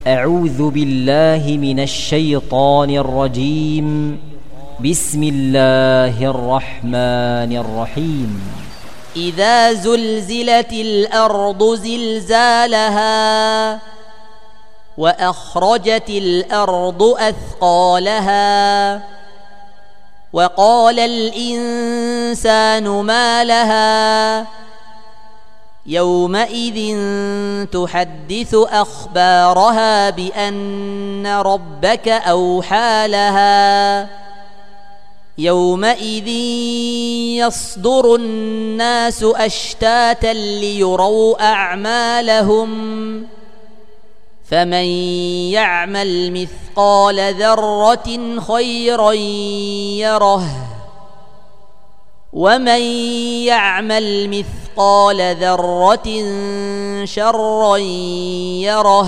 أعوذ بالله من الشيطان الرجيم. بسم الله الرحمن الرحيم. إذا زلزلت الأرض زلزالها وأخرجت الأرض أثقالها وقال الإنسان ما لها يومئذ تحدث أخبارها بأن ربك أوحى لها يومئذ يصدر الناس أشتاتا ليروا أعمالهم فمن يعمل مثقال ذرة خيرا يره ومن يعمل مثقال ذرة شرا يره.